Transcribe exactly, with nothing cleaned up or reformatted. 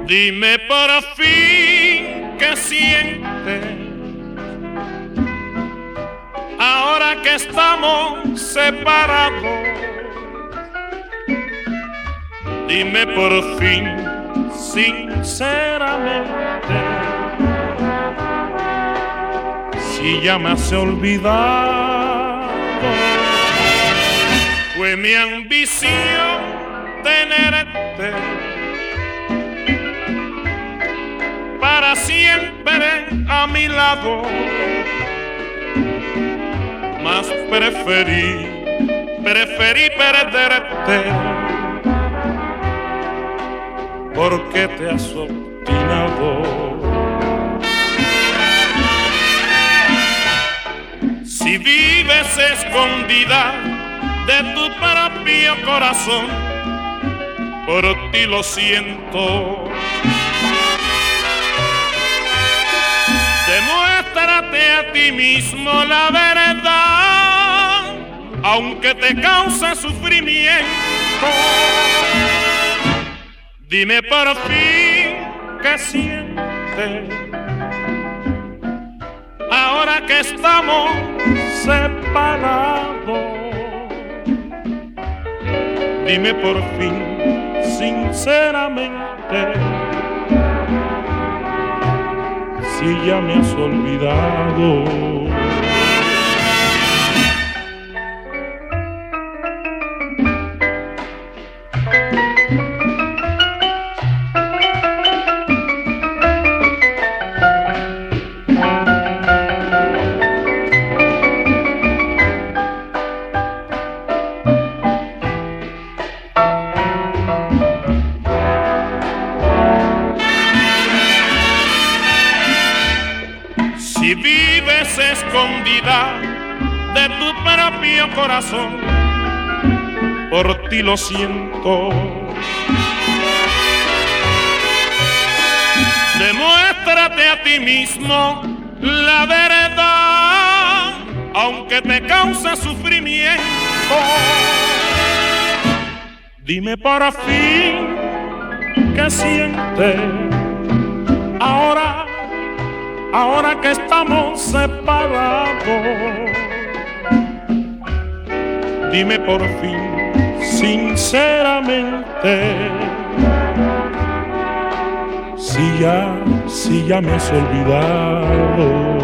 Dime por fin qué sientes ahora que estamos separados. Dime por fin, sinceramente, si ya me has olvidado. Fue mi ambición tenerte para siempre a mi lado, mas preferí, preferí perderte porque te has obstinado. Si vives escondida de tu propio corazón, por ti lo siento. Demuéstrate a ti mismo la verdad, aunque te cause sufrimiento. Dime por fin qué sientes ahora que estamos separados. Dime por fin, sinceramente, si ya me has olvidado. Si vives escondida de tu propio corazón, por ti lo siento. Demuéstrate a ti mismo la verdad, aunque te cause sufrimiento. Dime por fin qué sientes ahora, ahora que estamos separados. Dime por fin, sinceramente, si ya, si ya me has olvidado.